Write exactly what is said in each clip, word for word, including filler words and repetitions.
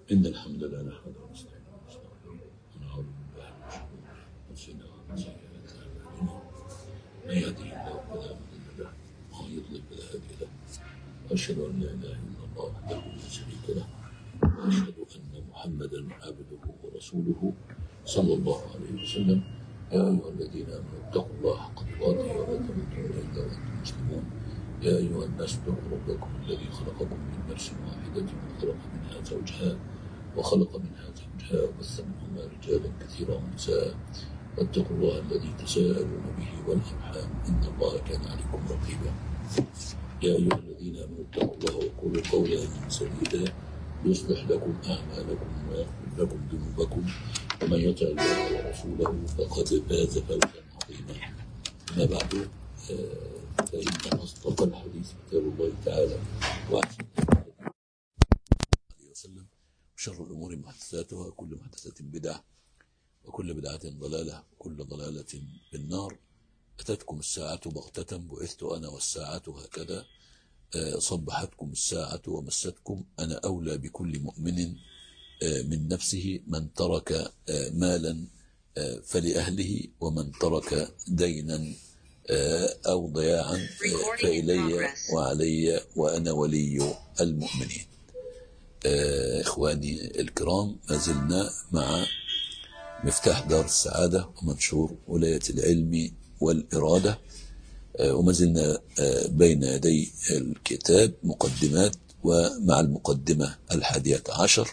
إن الحمد لله نحمده ونستعينه ونستغفره ونعوذ بالله من شرور أنفسنا ومن سيئات أعمالنا من يهده الله فلا مضل له ومن يضلل فلا هادي له وأشهد أن لا إله إلا الله وحده لا شريك له وأشهد أن محمدا عبده ورسوله صلى الله عليه وسلم. يا أيها الذين آمنوا اتقوا الله حق تقاته ولا تموتن إلا وأنتم مسلمون. يا أيها الناس اتقوا ربكم الذي خلقكم من نفس واحدة وخلق منها زوجها وخلق منها زوجها وبث منهما رجالا كثيرا ونساء واتقوا الله الذي تساءلون به والأرحام إن الله كان عليكم رقيبا. يا أيها الذين آمنوا اتقوا الله وقولوا قولا سديدا يصلح لكم أعمالكم ويغفر لكم ذنوبكم ومن يطع الله ورسوله فقد فاز فوزا عظيما. أما بعد فإن أصدق الحديث كتاب الله تعالى وأحسن الهدي وسلم وشر الأمور محدثاتها كل محدثة بدعة وكل بدعة ضلالة وكل ضلالة في النار. أتتكم الساعة بغتة بعثت أنا والساعة هكذا صبحتكم الساعة ومستكم. أنا أولى بكل مؤمن من نفسه من ترك مالا فلأهله ومن ترك دينا أو ضياعا فإلي وعلي وأنا ولي المؤمنين. إخواني الكرام، ما زلنا مع مفتاح دار السعادة ومنشور ولاية العلم والإرادة، وما زلنا بين يدي الكتاب مقدمات، ومع المقدمة الحادية عشر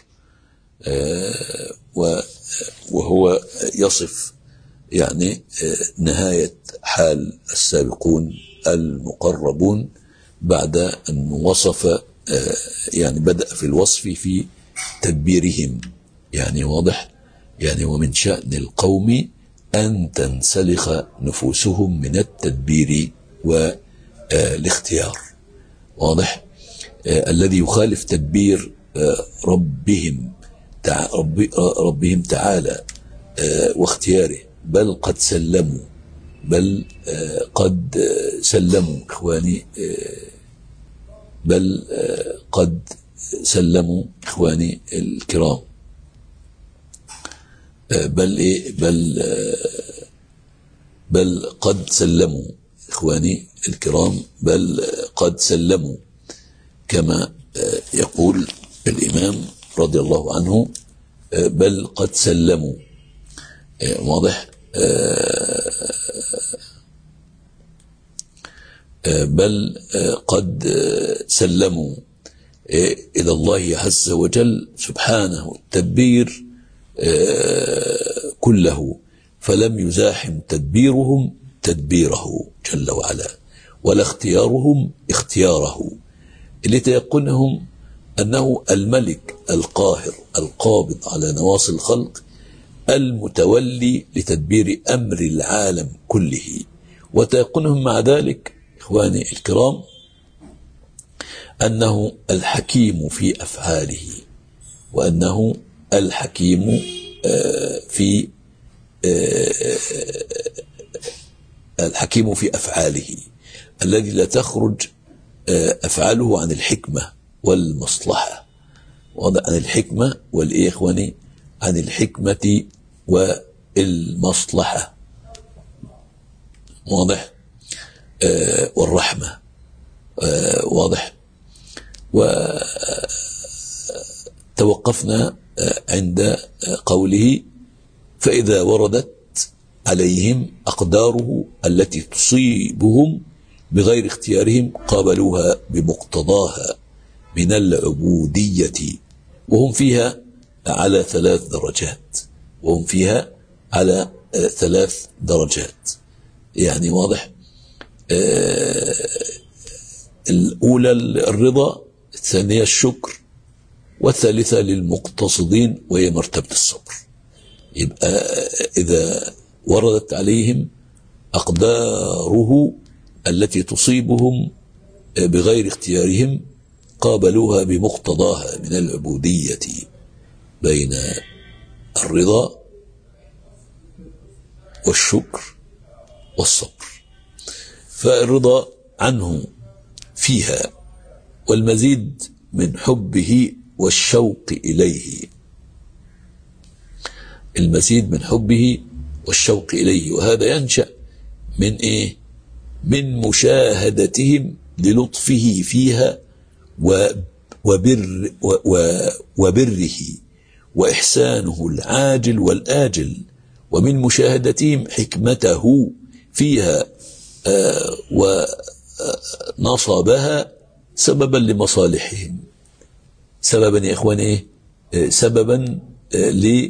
وهو يصف يعني نهاية حال السابقون المقربون بعد أن وصف يعني بدأ في الوصف في تدبيرهم. يعني واضح، يعني ومن شأن القوم أن تنسلخ نفوسهم من التدبير والاختيار. واضح، الذي يخالف تدبير ربهم ربهم تعالى واختياره، بل قد سلموا بل قد سلموا إخواني بل قد سلموا إخواني الكرام بل إيه بل بل قد سلموا إخواني الكرام بل قد سلموا كما يقول الإمام رضي الله عنه، بل قد سلموا. واضح، بل قد سلموا إلى الله عز وجل سبحانه التدبير كله، فلم يزاحم تدبيرهم تدبيره جل وعلا ولا اختيارهم اختياره، لتيقنهم أنه الملك القاهر القابض على نواصي الخلق المتولي لتدبير أمر العالم كله، وتيقنهم مع ذلك إخواني الكرام أنه الحكيم في أفعاله، وأنه الحكيم في الحكيم في أفعاله الذي لا تخرج أفعاله عن الحكمة والمصلحة. وضع عن الحكمة والإيه إخواني عن الحكمة والمصلحة. واضح، آه والرحمة. آه واضح. وتوقفنا آه عند قوله فإذا وردت عليهم أقداره التي تصيبهم بغير اختيارهم قابلوها بمقتضاها من العبودية، وهم فيها على ثلاث درجات وهم فيها على ثلاث درجات. يعني واضح، آه الأولى الرضا، الثانية الشكر، والثالثة للمقتصدين وهي مرتبة الصبر. يبقى إذا وردت عليهم أقداره التي تصيبهم بغير اختيارهم قابلوها بمقتضاها من العبودية بين الرضا والشكر والصبر. فالرضا عنه فيها والمزيد من حبه والشوق إليه. المزيد من حبه والشوق إليه، وهذا ينشأ من إيه؟ من مشاهدتهم للطفه فيها وبر وبره وإحسانه العاجل والآجل، ومن مشاهدتهم حكمته فيها ونصبها سببا لمصالحهم. سببا يا إخواني إيه؟ سببا ل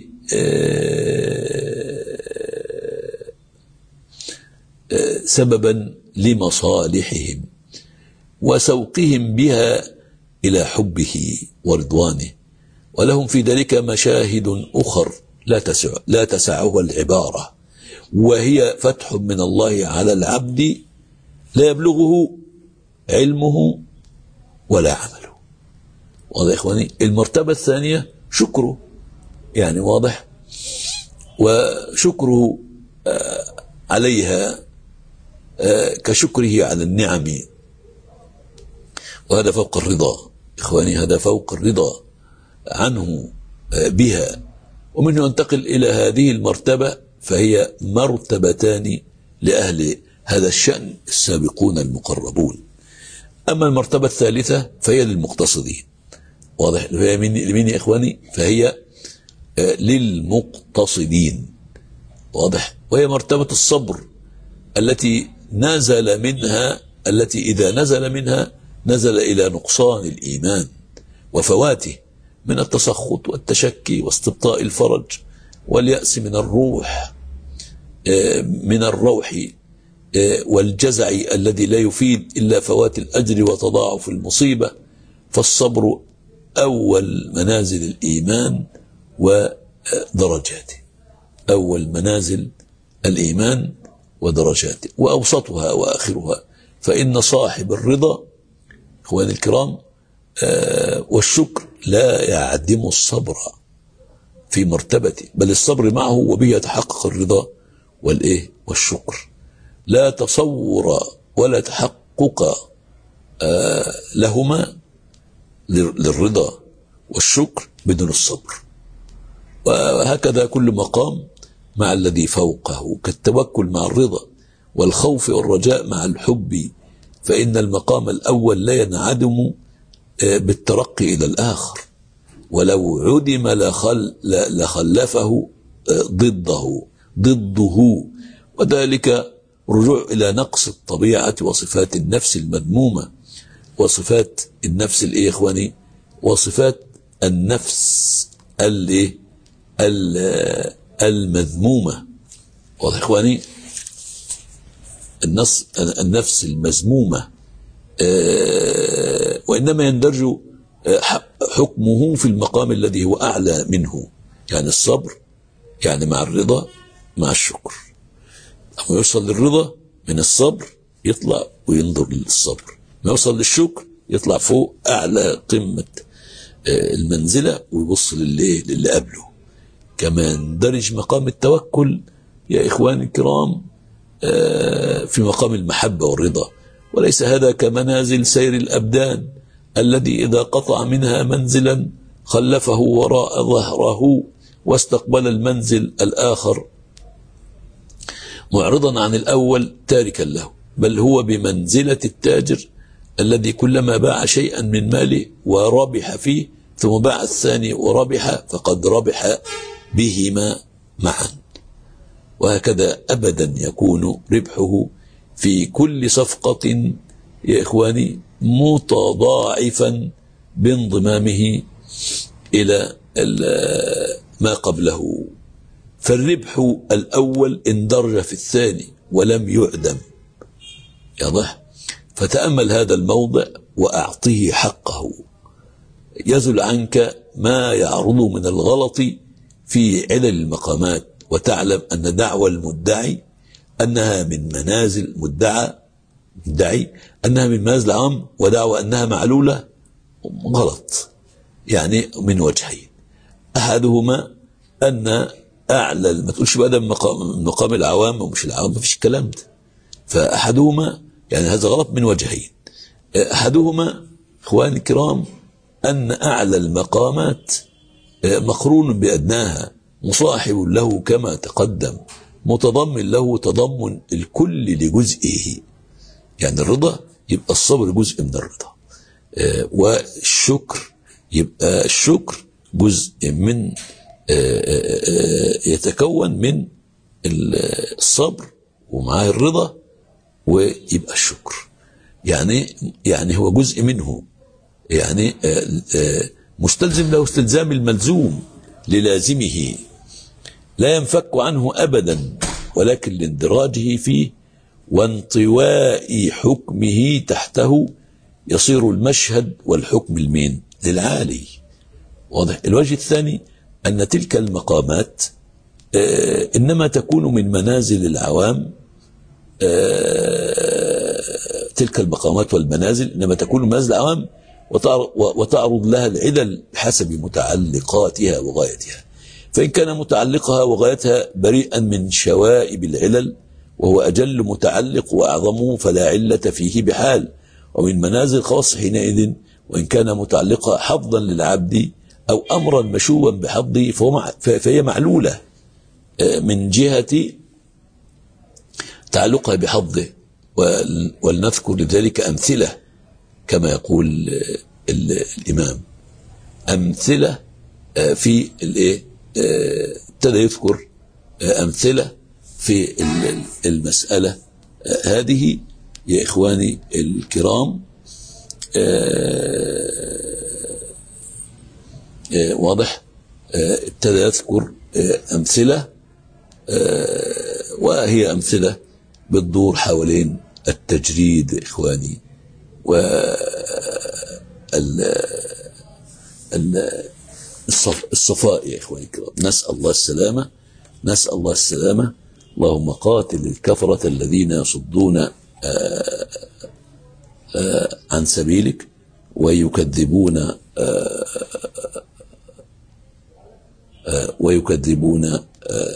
سببا لمصالحهم وسوقهم بها إلى حبه ورضوانه. ولهم في ذلك مشاهد أخر لا تسع لا تسعها العبارة، وهي فتح من الله على العبد لا يبلغه علمه ولا عمله. واضح يا إخواني؟ المرتبة الثانية شكره، يعني واضح، وشكره عليها كشكره على النعم، وهذا فوق الرضا إخواني، هذا فوق الرضا عنه بها. ومنه ينتقل إلى هذه المرتبة، فهي مرتبتان لأهل هذا الشأن السابقون المقربون. أما المرتبة الثالثة فهي للمقتصدين. واضح؟ لمين يا إخواني؟ فهي للمقتصدين. واضح؟ وهي مرتبة الصبر التي نزل منها التي إذا نزل منها نزل إلى نقصان الإيمان وفواته من التسخط والتشكي واستبطاء الفرج واليأس من الروح من الروح والجزع الذي لا يفيد إلا فوات الأجر وتضاعف المصيبة. فالصبر أول منازل الإيمان ودرجاته، أول منازل الإيمان ودرجاته وأوسطها وآخرها. فإن صاحب الرضا إخواني الكرام آه والشكر لا يعدم الصبر في مرتبته، بل الصبر معه وبه يتحقق الرضا والإيه والشكر. لا تصور ولا تحقق آه لهما للرضا والشكر بدون الصبر. وهكذا كل مقام مع الذي فوقه، كالتوكل مع الرضا والخوف والرجاء مع الحب. فإن المقام الأول لا ينعدم بالترقي إلى الآخر، ولو عدم لخل لخلفه ضده ضده وذلك رجوع إلى نقص الطبيعة وصفات النفس المذمومة. وصفات النفس الإيه إخواني؟ وصفات النفس اللي المذمومة. واضح إخواني؟ النص النفس المذمومة، آه وإنما يندرج حكمه في المقام الذي هو أعلى منه، يعني الصبر، يعني مع الرضا مع الشكر. أما يوصل للرضا من الصبر يطلع وينظر للصبر، ما يوصل للشكر يطلع فوق أعلى قمة آه المنزلة ويبص للي, للي قبله. كما يندرج مقام التوكل يا إخواني الكرام في مقام المحبة والرضا، وليس هذا كمنازل سير الأبدان الذي إذا قطع منها منزلا خلفه وراء ظهره واستقبل المنزل الآخر معرضا عن الأول تاركا له، بل هو بمنزلة التاجر الذي كلما باع شيئا من ماله وربح فيه ثم باع الثاني وربح فقد ربح بهما معا. وهكذا أبدا يكون ربحه في كل صفقة يا إخواني متضاعفا بانضمامه إلى ما قبله. فالربح الأول اندرج في الثاني ولم يعدم. يضح؟ فتأمل هذا الموضع وأعطيه حقه، يزل عنك ما يعرض من الغلط في علل المقامات، وتعلم أن دعوى المدعي أنها من منازل مدعى مدعي أنها من منازل عام، ودعوى أنها معلولة غلط، يعني من وجهين. أحدهما أن أعلى، ما تقولش بقى ده مقام, مقام العوام ومش العوام، ما فيش الكلام ده. فأحدهما يعني هذا غلط من وجهين. أحدهما إخواني الكرام أن أعلى المقامات مقرون بأدناها، مصاحب له كما تقدم، متضمن له تضمن الكل لجزئه. يعني الرضا يبقى الصبر جزء من الرضا، والشكر يبقى الشكر جزء من يتكون من الصبر ومعاه الرضا، ويبقى الشكر يعني يعني هو جزء منه، يعني مستلزم له استلزام الملزوم للازمه، لا ينفك عنه أبدا، ولكن لاندراجه فيه وانطواء حكمه تحته يصير المشهد والحكم المين للعالي. واضح؟ الوجه الثاني أن تلك المقامات آه إنما تكون من منازل العوام، آه تلك المقامات والمنازل إنما تكون من منازل العوام، وتعرض لها العلل بحسب متعلقاتها وغايتها. فإن كان متعلقها وغايتها بريئا من شوائب العلل وهو أجل متعلق وأعظمه فلا علة فيه بحال، ومن منازل خاص حينئذ. وإن كان متعلقها حظا للعبد أو أمرا مشوبا بحظه فهي معلولة من جهة تعلقها بحظه، ولنذكر لذلك أمثلة كما يقول الإمام، أمثلة في الايه ابتدى يذكر أمثلة في المسألة هذه يا إخواني الكرام. واضح؟ ابتدى يذكر أمثلة، وهي أمثلة بتدور حوالين التجريد إخواني، و الصفاء يا إخواني الكرام. نسأل الله السلامة، نسأل الله السلامة. اللهم قاتل الكفرة الذين يصدون آآ آآ عن سبيلك ويكذبون آآ آآ ويكذبون آآ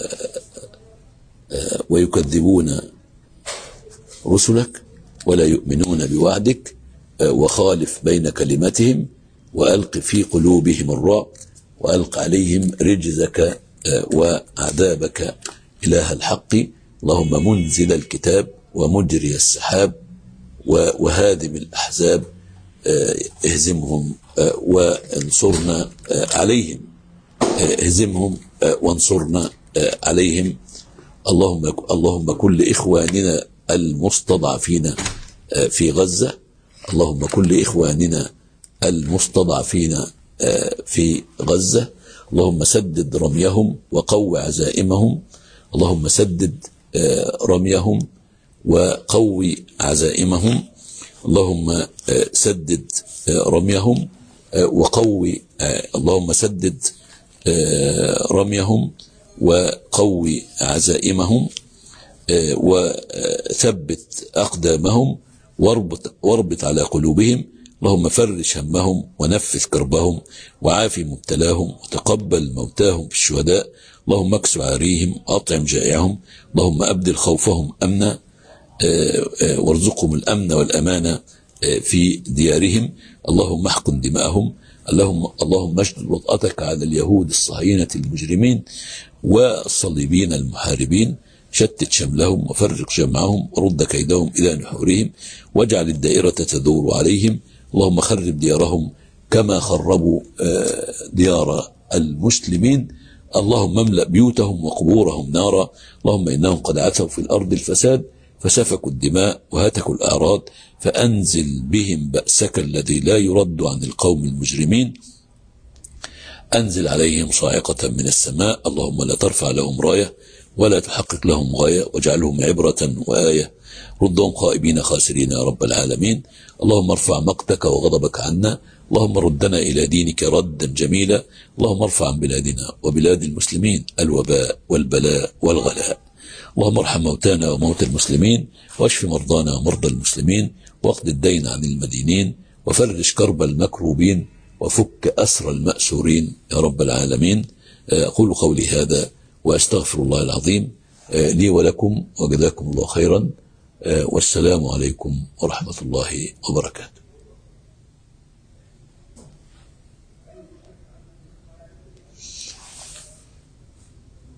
آآ ويكذبون رسلك ولا يؤمنون بوعدك، وخالف بين كلمتهم وألق في قلوبهم الرعب وألق عليهم رجزك وعذابك إله الحق. اللهم منزل الكتاب ومجري السحاب وهادم الأحزاب اهزمهم وانصرنا عليهم، اهزمهم وانصرنا عليهم. اللهم اللهم كن لإخواننا المستضعفين في غزة، اللهم كن لإخواننا المستضعفين في غزة، اللهم سدد رميهم وقو عزائمهم، اللهم سدد رميهم وقوي عزائمهم، اللهم سدد رميهم وقوي اللهم سدد رميهم وقوي عزائمهم، وثبت أقدامهم واربط, واربط على قلوبهم. اللهم فرج همهم ونفذ كربهم وعافي مبتلاهم وتقبل موتاهم في الشهداء. اللهم اكس عاريهم وأطعم جائعهم، اللهم أبدل خوفهم أمنا وارزقهم الأمن والأمانة في ديارهم. اللهم احقن دماءهم، اللهم اللهم اشدد وطأتك على اليهود الصهاينة المجرمين والصليبين المحاربين، شتت شملهم وفرق جمعهم ورد كيدهم إلى نحورهم، واجعل الدائرة تدور عليهم. اللهم خرب ديارهم كما خربوا ديار المسلمين. اللهم املأ بيوتهم وقبورهم نارا. اللهم إنهم قد عثوا في الأرض الفساد فسفكوا الدماء وهتكوا الأعراض، فأنزل بهم بأسك الذي لا يرد عن القوم المجرمين. أنزل عليهم صاعقة من السماء. اللهم لا ترفع لهم راية ولا تحقق لهم غاية، واجعلهم عبرة وآية. ردهم خائبين خاسرين يا رب العالمين. اللهم ارفع مقتك وغضبك عنا، اللهم ردنا إلى دينك ردا جميلا. اللهم ارفع عن بلادنا وبلاد المسلمين الوباء والبلاء والغلاء. اللهم ارحم موتانا وموتى المسلمين، واشف مرضانا ومرضى المسلمين، واقض الدين عن المدينين، وفرج كرب المكروبين، وفك أسر المأسورين يا رب العالمين. أقول قولي هذا وأستغفر الله العظيم لي ولكم، وجزاكم الله خيرا، والسلام عليكم ورحمة الله وبركاته.